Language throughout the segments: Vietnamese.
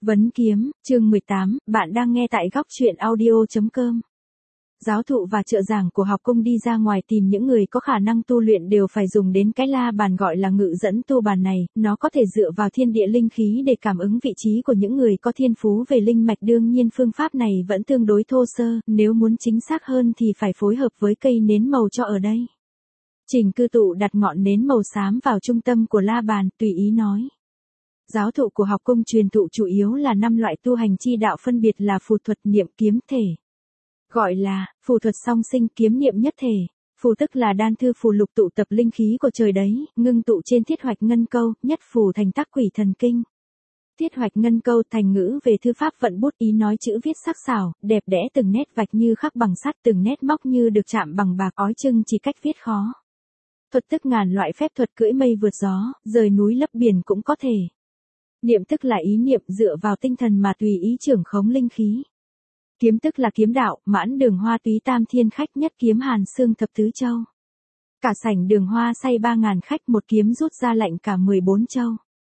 Vấn kiếm, chương 18, bạn đang nghe tại góc truyện audio.com. Giáo thụ và trợ giảng của học cung đi ra ngoài tìm những người có khả năng tu luyện đều phải dùng đến cái la bàn gọi là ngự dẫn tu bàn này, nó có thể dựa vào thiên địa linh khí để cảm ứng vị trí của những người có thiên phú về linh mạch. Đương nhiên phương pháp này vẫn tương đối thô sơ, nếu muốn chính xác hơn thì phải phối hợp với cây nến màu cho ở đây. Trình Cư Tụ đặt ngọn nến màu xám vào trung tâm của la bàn, tùy ý nói. Giáo thụ của học cung truyền thụ chủ yếu là 5 loại tu hành chi đạo, phân biệt là phù thuật, niệm, kiếm, thể. Gọi là phù thuật song sinh, kiếm niệm nhất thể. Phù tức là đan thư phù lục tụ tập linh khí của trời đấy, ngưng tụ trên thiết hoạch ngân câu, nhất phù thành tác quỷ thần kinh. Thiết hoạch ngân câu thành ngữ về thư pháp vận bút, ý nói chữ viết sắc sảo, đẹp đẽ, từng nét vạch như khắc bằng sắt, từng nét móc như được chạm bằng bạc, ói chưng chỉ cách viết khó. Thuật tức ngàn loại phép thuật, cưỡi mây vượt gió, rời núi lấp biển cũng có thể. Niệm tức là ý niệm dựa vào tinh thần mà tùy ý trưởng khống linh khí. Kiếm tức là kiếm đạo, mãn đường hoa túy tam thiên khách, nhất kiếm hàn xương thập tứ châu. Cả sảnh đường hoa say 3.000 khách, một kiếm rút ra lạnh cả 14 châu.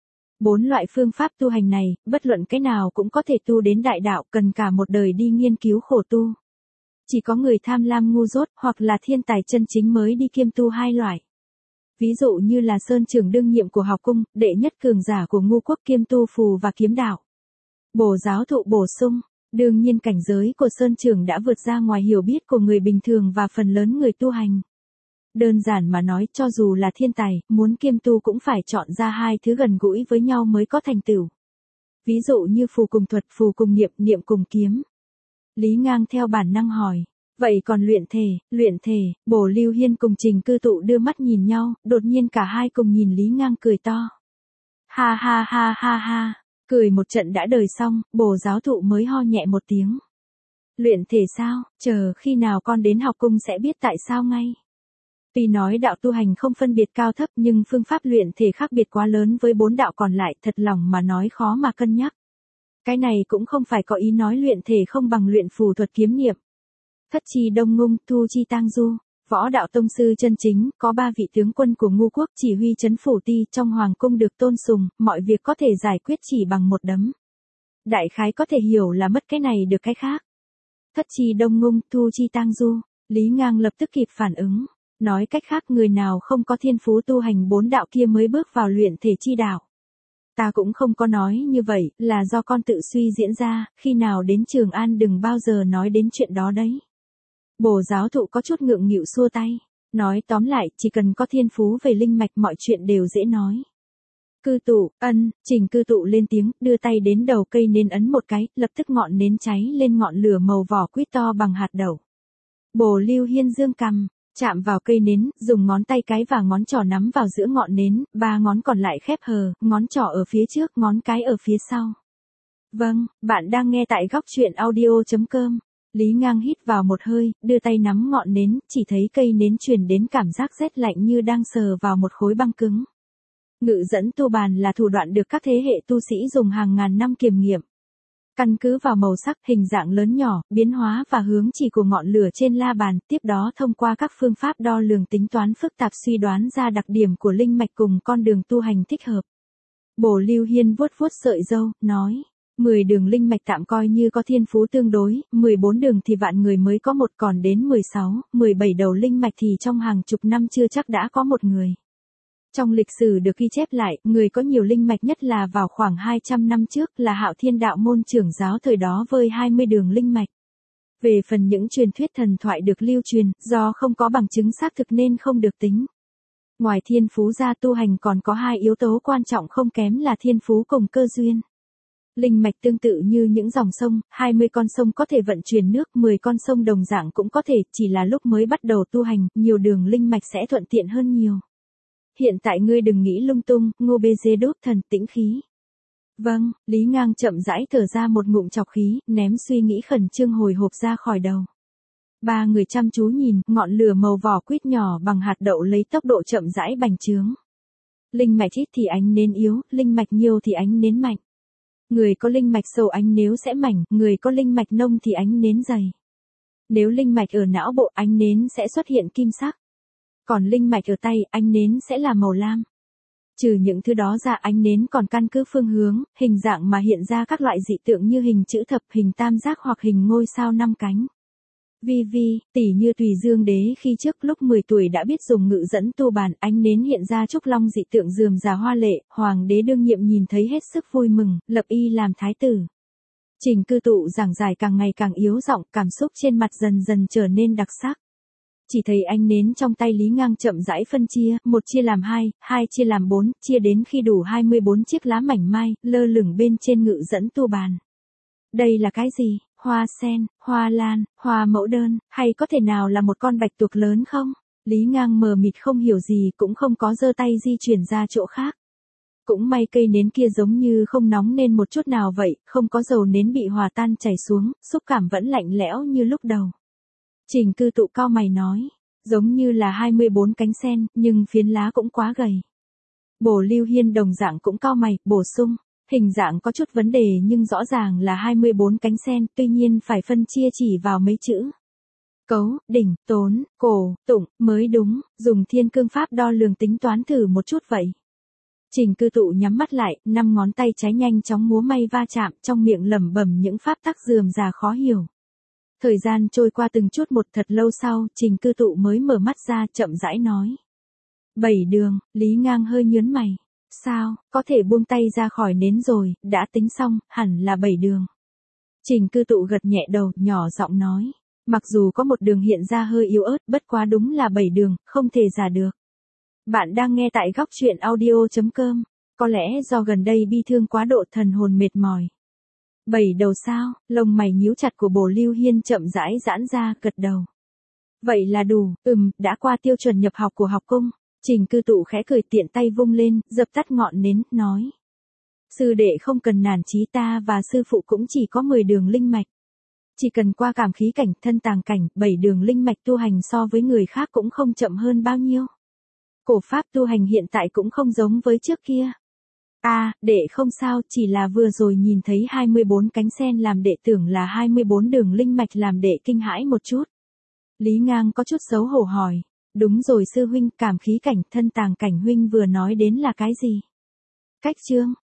4 loại phương pháp tu hành này, bất luận cái nào cũng có thể tu đến đại đạo, cần cả một đời đi nghiên cứu khổ tu. Chỉ có người tham lam ngu dốt hoặc là thiên tài chân chính mới đi kiêm tu hai loại. Ví dụ như là Sơn Trưởng đương nhiệm của học cung, đệ nhất cường giả của Ngu quốc, kiêm tu phù và kiếm đạo. Bổ giáo thụ bổ sung, đương nhiên cảnh giới của Sơn Trưởng đã vượt ra ngoài hiểu biết của người bình thường và phần lớn người tu hành. Đơn giản mà nói, cho dù là thiên tài, muốn kiêm tu cũng phải chọn ra hai thứ gần gũi với nhau mới có thành tựu. Ví dụ như phù cùng thuật, phù cùng niệm, niệm cùng kiếm. Lý Ngang theo bản năng hỏi. Vậy còn luyện thể, Bổ Lưu Hiên cùng Trình Cư Tụ đưa mắt nhìn nhau, đột nhiên cả hai cùng nhìn Lý Ngang cười to. Ha ha ha ha ha, cười một trận đã đời xong, Bổ giáo thụ mới ho nhẹ một tiếng. Luyện thể sao, chờ khi nào con đến học cung sẽ biết tại sao ngay. Tuy nói đạo tu hành không phân biệt cao thấp nhưng phương pháp luyện thể khác biệt quá lớn với 4 đạo còn lại, thật lòng mà nói khó mà cân nhắc. Cái này cũng không phải có ý nói luyện thể không bằng luyện phù thuật kiếm niệm. Thất chi Đông Ngung, Thu chi Tang Du, võ đạo tông sư chân chính, có 3 vị tướng quân của Ngu quốc chỉ huy trấn phủ ti trong hoàng cung được tôn sùng, mọi việc có thể giải quyết chỉ bằng một đấm. Đại khái có thể hiểu là mất cái này được cái khác. Thất chi Đông Ngung, Thu chi Tang Du, Lý Ngang lập tức kịp phản ứng, nói cách khác người nào không có thiên phú tu hành 4 đạo kia mới bước vào luyện thể chi đạo. Ta cũng không có nói như vậy, là do con tự suy diễn ra, khi nào đến Trường An đừng bao giờ nói đến chuyện đó đấy. Bổ giáo thụ có chút ngượng nghịu xua tay, nói tóm lại, chỉ cần có thiên phú về linh mạch mọi chuyện đều dễ nói. Cư Tụ, Trình Cư Tụ lên tiếng, đưa tay đến đầu cây nến ấn một cái, lập tức ngọn nến cháy lên ngọn lửa màu vỏ quýt to bằng hạt đậu. Bổ Lưu Hiên dương cằm, chạm vào cây nến, dùng ngón tay cái và ngón trỏ nắm vào giữa ngọn nến, 3 ngón còn lại khép hờ, ngón trỏ ở phía trước, ngón cái ở phía sau. Vâng, bạn đang nghe tại góc truyện audio.com. Lý Ngang hít vào một hơi, đưa tay nắm ngọn nến, chỉ thấy cây nến truyền đến cảm giác rét lạnh như đang sờ vào một khối băng cứng. Ngự dẫn tu bàn là thủ đoạn được các thế hệ tu sĩ dùng hàng ngàn năm kiểm nghiệm. Căn cứ vào màu sắc, hình dạng lớn nhỏ, biến hóa và hướng chỉ của ngọn lửa trên la bàn, tiếp đó thông qua các phương pháp đo lường tính toán phức tạp suy đoán ra đặc điểm của linh mạch cùng con đường tu hành thích hợp. Bổ Lưu Hiên vuốt vuốt sợi râu, nói. 10 đường linh mạch tạm coi như có thiên phú tương đối, 14 đường thì vạn người mới có một, còn đến 16, 17 đầu linh mạch thì trong hàng chục năm chưa chắc đã có một người. Trong lịch sử được ghi chép lại, người có nhiều linh mạch nhất là vào khoảng 200 năm trước là Hạo Thiên đạo môn trưởng giáo thời đó với 20 đường linh mạch. Về phần những truyền thuyết thần thoại được lưu truyền, do không có bằng chứng xác thực nên không được tính. Ngoài thiên phú ra tu hành còn có 2 yếu tố quan trọng không kém là thiên phú cùng cơ duyên. Linh mạch tương tự như những dòng sông, 20 con sông có thể vận chuyển nước, 10 con sông đồng dạng cũng có thể, chỉ là lúc mới bắt đầu tu hành, nhiều đường linh mạch sẽ thuận tiện hơn nhiều. Hiện tại ngươi đừng nghĩ lung tung, Ngô Bê Dê Đốt thần tĩnh khí. Vâng, Lý Ngang chậm rãi thở ra một ngụm trọc khí, ném suy nghĩ khẩn trương hồi hộp ra khỏi đầu. 3 người chăm chú nhìn, ngọn lửa màu vỏ quýt nhỏ bằng hạt đậu lấy tốc độ chậm rãi bành trướng. Linh mạch ít thì ánh nến yếu, linh mạch nhiều thì ánh nến mạnh. Người có linh mạch sâu ánh nến sẽ mảnh, người có linh mạch nông thì ánh nến dày. Nếu linh mạch ở não bộ, ánh nến sẽ xuất hiện kim sắc. Còn linh mạch ở tay, ánh nến sẽ là màu lam. Trừ những thứ đó ra, ánh nến còn căn cứ phương hướng, hình dạng mà hiện ra các loại dị tượng như hình chữ thập, hình tam giác hoặc hình ngôi sao 5 cánh. Tỷ như Tùy Dương Đế khi trước lúc 10 tuổi đã biết dùng ngự dẫn tu bàn, ánh nến hiện ra trúc long dị tượng rườm rà hoa lệ, hoàng đế đương nhiệm nhìn thấy hết sức vui mừng, lập y làm thái tử. Trình Cư Tụ giảng giải càng ngày càng yếu giọng, cảm xúc trên mặt dần dần trở nên đặc sắc. Chỉ thấy ánh nến trong tay Lý Ngang chậm rãi phân chia, 1 chia làm 2, 2 chia làm 4, chia đến khi đủ 24 chiếc lá mảnh mai, lơ lửng bên trên ngự dẫn tu bàn. Đây là cái gì? Hoa sen, hoa lan, hoa mẫu đơn, hay có thể nào là một con bạch tuộc lớn không? Lý Ngang mờ mịt không hiểu gì, cũng không có giơ tay di chuyển ra chỗ khác. Cũng may cây nến kia giống như không nóng nên một chút nào vậy, không có dầu nến bị hòa tan chảy xuống, xúc cảm vẫn lạnh lẽo như lúc đầu. Trình Cư Tụ cau mày nói, giống như là 24 cánh sen, nhưng phiến lá cũng quá gầy. Bồ Lưu Hiên đồng dạng cũng cau mày, bổ sung, hình dạng có chút vấn đề nhưng rõ ràng là 24 cánh sen, tuy nhiên phải phân chia chỉ vào mấy chữ. Cấu, đỉnh, tốn, cổ, tụng, mới đúng, dùng thiên cương pháp đo lường tính toán thử một chút vậy. Trình Cư Tụ nhắm mắt lại, 5 ngón tay trái nhanh chóng múa may va chạm, trong miệng lẩm bẩm những pháp tắc rườm rà khó hiểu. Thời gian trôi qua từng chút một, thật lâu sau, Trình Cư Tụ mới mở mắt ra, chậm rãi nói. 7 đường, Lý Ngang hơi nhớn mày. Sao, có thể buông tay ra khỏi nến rồi, đã tính xong, hẳn là 7 đường. Trình Cư Tụ gật nhẹ đầu, nhỏ giọng nói. Mặc dù có một đường hiện ra hơi yếu ớt, bất quá đúng là 7 đường, không thể giả được. Bạn đang nghe tại góc truyện audio.com. Có lẽ do gần đây bi thương quá độ thần hồn mệt mỏi. 7 đầu sao, lông mày nhíu chặt của Bồ Lưu Hiên chậm rãi giãn ra, gật đầu. Vậy là đủ, đã qua tiêu chuẩn nhập học của học cung. Trình Cư Tụ khẽ cười, tiện tay vung lên, dập tắt ngọn nến, nói. Sư đệ không cần nản chí, ta và sư phụ cũng chỉ có 10 đường linh mạch. Chỉ cần qua cảm khí cảnh, thân tàng cảnh, 7 đường linh mạch tu hành so với người khác cũng không chậm hơn bao nhiêu. Cổ pháp tu hành hiện tại cũng không giống với trước kia. Đệ không sao, chỉ là vừa rồi nhìn thấy 24 cánh sen làm đệ tưởng là 24 đường linh mạch làm đệ kinh hãi một chút. Lý Ngang có chút xấu hổ hỏi. Đúng rồi sư huynh, cảm khí cảnh, thân tàng cảnh huynh vừa nói đến là cái gì? Cách chương,